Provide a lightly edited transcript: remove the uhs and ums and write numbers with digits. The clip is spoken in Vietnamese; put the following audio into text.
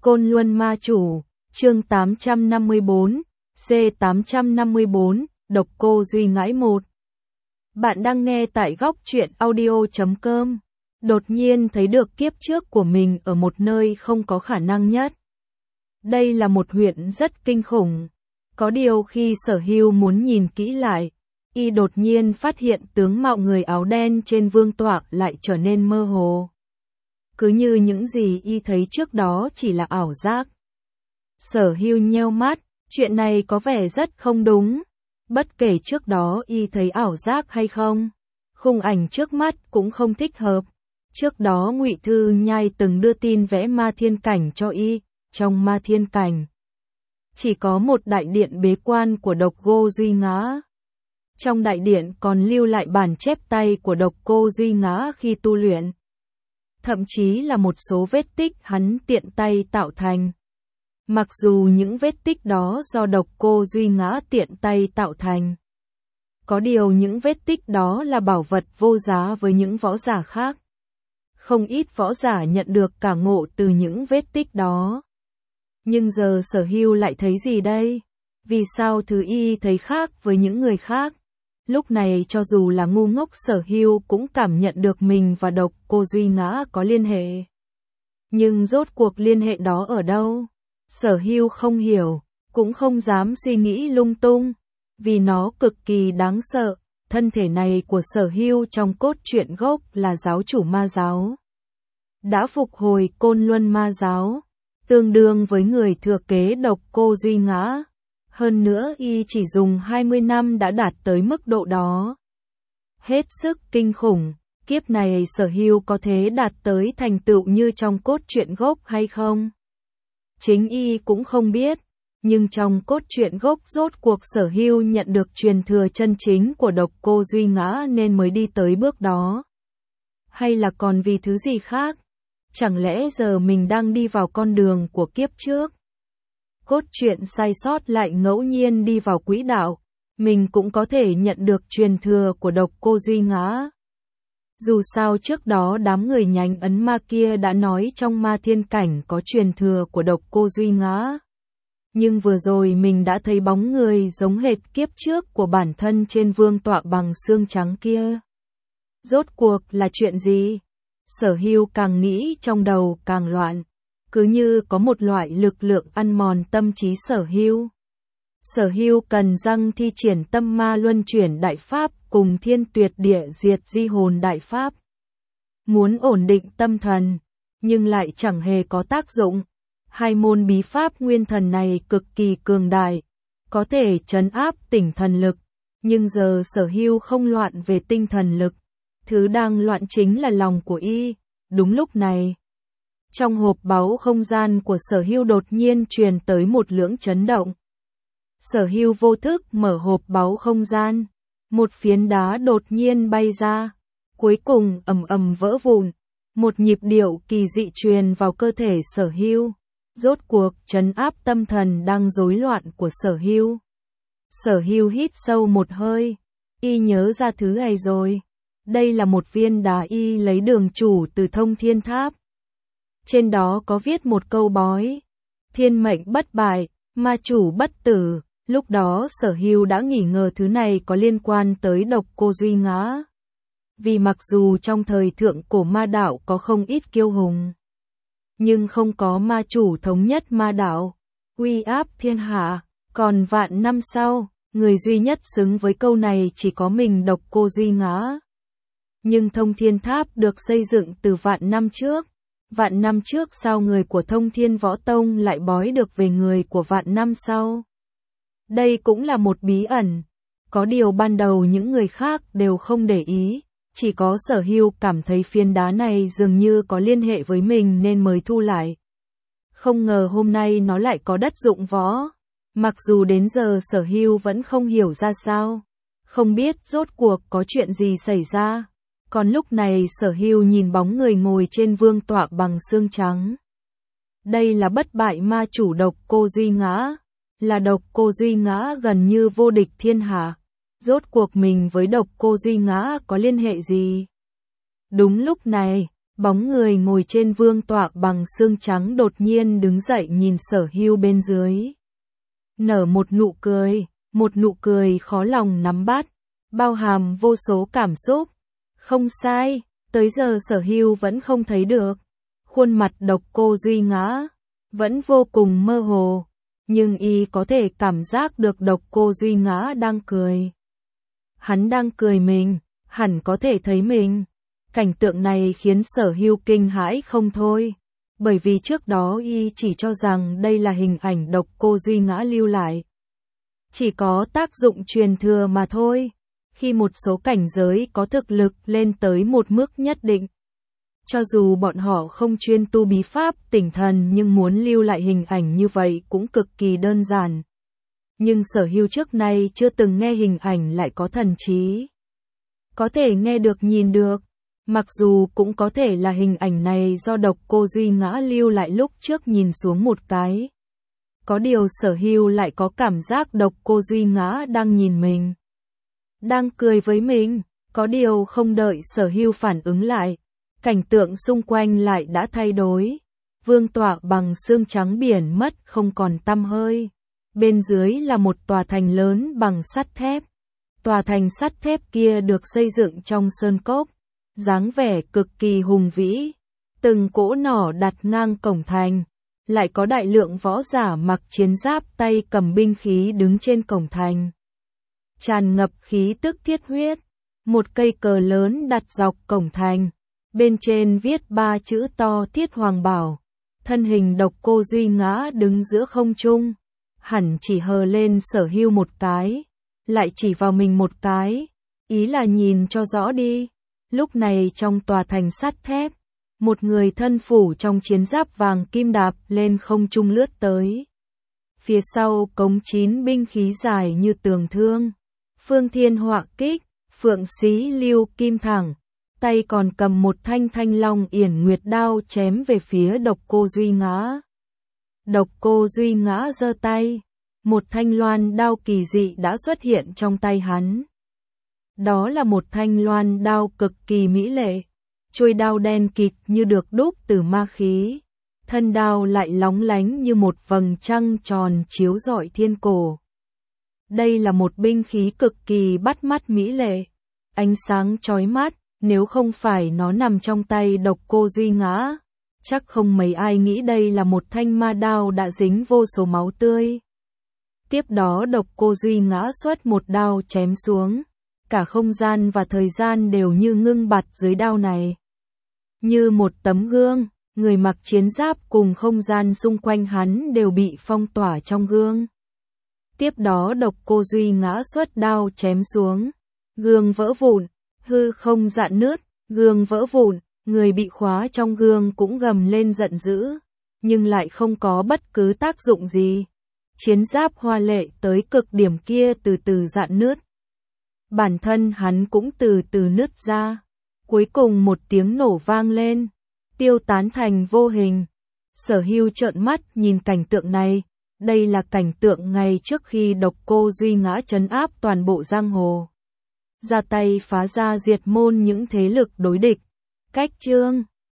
Côn Luân Ma Chủ, chương 854, C854, Độc Cô Duy Ngãi 1. Bạn đang nghe tại góc truyện audio.com. Đột nhiên thấy được kiếp trước của mình ở một nơi không có khả năng nhất. Đây là một huyện rất kinh khủng. Có điều khi Sở Hưu muốn nhìn kỹ lại, y đột nhiên phát hiện tướng mạo người áo đen trên vương tọa lại trở nên mơ hồ. Cứ như những gì y thấy trước đó chỉ là ảo giác. Sở Hưu nheo mắt, chuyện này có vẻ rất không đúng. Bất kể trước đó y thấy ảo giác hay không, khung ảnh trước mắt cũng không thích hợp. Trước đó Ngụy Thư Nhai từng đưa tin vẽ Ma Thiên Cảnh cho y, trong Ma Thiên Cảnh chỉ có một đại điện bế quan của Độc Cô Duy Ngã. Trong đại điện còn lưu lại bản chép tay của Độc Cô Duy Ngã khi tu luyện. Thậm chí là một số vết tích hắn tiện tay tạo thành. Mặc dù những vết tích đó do Độc Cô Duy Ngã tiện tay tạo thành. Có điều những vết tích đó là bảo vật vô giá với những võ giả khác. Không ít võ giả nhận được cả ngộ từ những vết tích đó. Nhưng giờ Sở Hưu lại thấy gì đây? Vì sao thứ y thấy khác với những người khác? Lúc này cho dù là ngu ngốc Sở Hưu cũng cảm nhận được mình và Độc Cô Duy Ngã có liên hệ. Nhưng rốt cuộc liên hệ đó ở đâu? Sở Hưu không hiểu, cũng không dám suy nghĩ lung tung, vì nó cực kỳ đáng sợ. Thân thể này của Sở Hưu trong cốt truyện gốc là giáo chủ ma giáo. Đã phục hồi Côn Luân ma giáo, tương đương với người thừa kế Độc Cô Duy Ngã. Hơn nữa y chỉ dùng 20 năm đã đạt tới mức độ đó. Hết sức kinh khủng, kiếp này Sở Hưu có thể đạt tới thành tựu như trong cốt truyện gốc hay không? Chính y cũng không biết, nhưng trong cốt truyện gốc rốt cuộc Sở Hưu nhận được truyền thừa chân chính của Độc Cô Duy Ngã nên mới đi tới bước đó. Hay là còn vì thứ gì khác? Chẳng lẽ giờ mình đang đi vào con đường của kiếp trước? Cốt truyện sai sót lại ngẫu nhiên đi vào quỹ đạo, mình cũng có thể nhận được truyền thừa của Độc Cô Duy Ngã. Dù sao trước đó đám người nhánh ấn ma kia đã nói trong Ma Thiên Cảnh có truyền thừa của Độc Cô Duy Ngã. Nhưng vừa rồi mình đã thấy bóng người giống hệt kiếp trước của bản thân trên vương tọa bằng xương trắng kia. Rốt cuộc là chuyện gì? Sở Hưu càng nghĩ trong đầu càng loạn. Cứ như có một loại lực lượng ăn mòn tâm trí Sở Hưu. Sở Hưu cần răng thi triển tâm ma luân chuyển đại pháp cùng thiên tuyệt địa diệt di hồn đại pháp. Muốn ổn định tâm thần, nhưng lại chẳng hề có tác dụng. Hai môn bí pháp nguyên thần này cực kỳ cường đại, có thể trấn áp tinh thần lực. Nhưng giờ Sở Hưu không loạn về tinh thần lực. Thứ đang loạn chính là lòng của y. Đúng lúc này, trong hộp báu không gian của Sở Hưu đột nhiên truyền tới một lưỡng chấn động. Sở Hưu vô thức mở hộp báu không gian, một phiến đá đột nhiên bay ra, cuối cùng ầm ầm vỡ vụn, một nhịp điệu kỳ dị truyền vào cơ thể Sở Hưu, rốt cuộc trấn áp tâm thần đang rối loạn của Sở Hưu. Sở Hưu hít sâu một hơi, y nhớ ra thứ này rồi. Đây là một viên đá y lấy đường chủ từ Thông Thiên Tháp. Trên đó có viết một câu bói: thiên mệnh bất bại, ma chủ bất tử. Lúc đó Sở Hưu đã nghi ngờ thứ này có liên quan tới Độc Cô Duy Ngã. Vì mặc dù trong thời thượng cổ ma đạo có không ít kiêu hùng, nhưng không có ma chủ thống nhất ma đạo, uy áp thiên hạ. Còn vạn năm sau, người duy nhất xứng với câu này chỉ có mình Độc Cô Duy Ngã. Nhưng Thông Thiên Tháp được xây dựng từ vạn năm trước. Vạn năm trước sao người của Thông Thiên Võ Tông lại bói được về người của vạn năm sau? Đây cũng là một bí ẩn. Có điều ban đầu những người khác đều không để ý. Chỉ có Sở Hưu cảm thấy phiến đá này dường như có liên hệ với mình nên mới thu lại. Không ngờ hôm nay nó lại có đất dụng võ. Mặc dù đến giờ Sở Hưu vẫn không hiểu ra sao. Không biết rốt cuộc có chuyện gì xảy ra. Còn lúc này Sở Hưu nhìn bóng người ngồi trên vương tọa bằng xương trắng. Đây là bất bại ma chủ Độc Cô Duy Ngã. Là Độc Cô Duy Ngã gần như vô địch thiên hạ. Rốt cuộc mình với Độc Cô Duy Ngã có liên hệ gì? Đúng lúc này, Bóng người ngồi trên vương tọa bằng xương trắng đột nhiên đứng dậy nhìn Sở Hưu bên dưới. Nở một nụ cười khó lòng nắm bắt, bao hàm vô số cảm xúc. Không sai, tới giờ Sở Hưu vẫn không thấy được. Khuôn mặt Độc Cô Duy Ngã vẫn vô cùng mơ hồ, nhưng y có thể cảm giác được Độc Cô Duy Ngã đang cười. Hắn đang cười mình, hẳn có thể thấy mình. Cảnh tượng này khiến Sở Hưu kinh hãi không thôi, bởi vì trước đó y chỉ cho rằng đây là hình ảnh Độc Cô Duy Ngã lưu lại. Chỉ có tác dụng truyền thừa mà thôi, khi một số cảnh giới có thực lực lên tới một mức nhất định. Cho dù bọn họ không chuyên tu bí pháp tỉnh thần nhưng muốn lưu lại hình ảnh như vậy cũng cực kỳ đơn giản. Nhưng Sở Hưu trước nay chưa từng nghe hình ảnh lại có thần trí. Có thể nghe được nhìn được, mặc dù cũng có thể là hình ảnh này do Độc Cô Duy Ngã lưu lại lúc trước nhìn xuống một cái. Có điều Sở Hưu lại có cảm giác Độc Cô Duy Ngã đang nhìn mình, đang cười với mình. Có điều không đợi Sở Hưu phản ứng lại, cảnh tượng xung quanh lại đã thay đổi. Vương tọa bằng xương trắng biển mất không còn tăm hơi. Bên dưới là một tòa thành lớn bằng sắt thép. Tòa thành sắt thép kia được xây dựng trong sơn cốc, dáng vẻ cực kỳ hùng vĩ. Từng cỗ nỏ đặt ngang cổng thành, lại có đại lượng võ giả mặc chiến giáp tay cầm binh khí đứng trên cổng thành. Tràn ngập khí tức thiết huyết, một cây cờ lớn đặt dọc cổng thành, bên trên viết 3 chữ to Thiết Hoàng Bảo. Thân hình Độc Cô Duy Ngã đứng giữa không trung, hẳn chỉ hờ lên Sở Hưu một cái, lại chỉ vào mình một cái, ý là nhìn cho rõ đi. Lúc này trong tòa thành sắt thép, một người thân phủ trong chiến giáp vàng kim đạp lên không trung lướt tới. Phía sau cống 9 binh khí dài như tường thương, Phương Thiên Họa Kích, Phượng Xí Lưu Kim Thẳng, tay còn cầm một thanh Thanh Long Yển Nguyệt đao chém về phía Độc Cô Duy Ngã. Độc Cô Duy Ngã giơ tay, một thanh loan đao kỳ dị đã xuất hiện trong tay hắn. Đó là một thanh loan đao cực kỳ mỹ lệ, chuôi đao đen kịt như được đúc từ ma khí, thân đao lại lóng lánh như một vầng trăng tròn chiếu rọi thiên cổ. Đây là một binh khí cực kỳ bắt mắt mỹ lệ, ánh sáng chói mắt, nếu không phải nó nằm trong tay Độc Cô Duy Ngã, chắc không mấy ai nghĩ đây là một thanh ma đao đã dính vô số máu tươi. Tiếp đó Độc Cô Duy Ngã xuất một đao chém xuống, cả không gian và thời gian đều như ngưng bặt dưới đao này. Như một tấm gương, người mặc chiến giáp cùng không gian xung quanh hắn đều bị phong tỏa trong gương. Tiếp đó Độc Cô Duy Ngã xuất đao chém xuống, gương vỡ vụn, hư không rạn nứt, gương vỡ vụn, người bị khóa trong gương cũng gầm lên giận dữ, nhưng lại không có bất cứ tác dụng gì. Chiến giáp hoa lệ tới cực điểm kia từ từ rạn nứt. Bản thân hắn cũng từ từ nứt ra. Cuối cùng một tiếng nổ vang lên, tiêu tán thành vô hình. Sở Hưu trợn mắt nhìn cảnh tượng này. Đây là cảnh tượng ngày trước khi Độc Cô Duy Ngã trấn áp toàn bộ giang hồ, ra tay phá ra diệt môn những thế lực đối địch. Cách chương